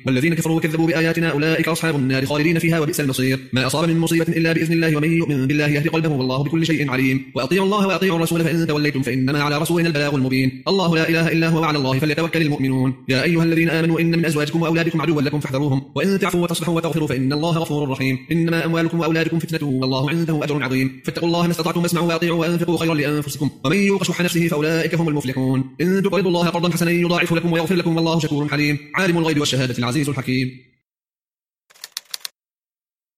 والذين كفروا وكذبوا بآياتنا أولئك أصحاب النار خالدين فيها وبئس المصير. ما أصاب من مصيبة إلا بإذن الله ومن يؤمن بالله يهدي قلبه والله بكل شيء عليم. وأطيعوا الله وأطيعوا الرسول فإن توليتم فإنما على رسولنا البلاغ المبين. الله لا إله إلا هو وعلى الله فليتوكل المؤمنون. يا أيها الذين آمنوا إن من أزواجكم وأولادكم عدوا لكم فاحذروهم وإن تعفوا وتصلحوا وتغفروا فإن الله غفور رحيم. إنما أموالكم وأولادكم فتنة والله عنده أجر عظيم. فاتقوا الله ما استطعتم واسمعوا وأطيعوا وأنفقوا خيرا لأنفسكم ومن يوق شح نفسه فأولئك هم المفلحون. إن تقرضوا الله قرضا حسنا يضاعف لكم ويغفر لكم والله شكور حليم. عالم الغيب والشهادة العزيز الحكيم.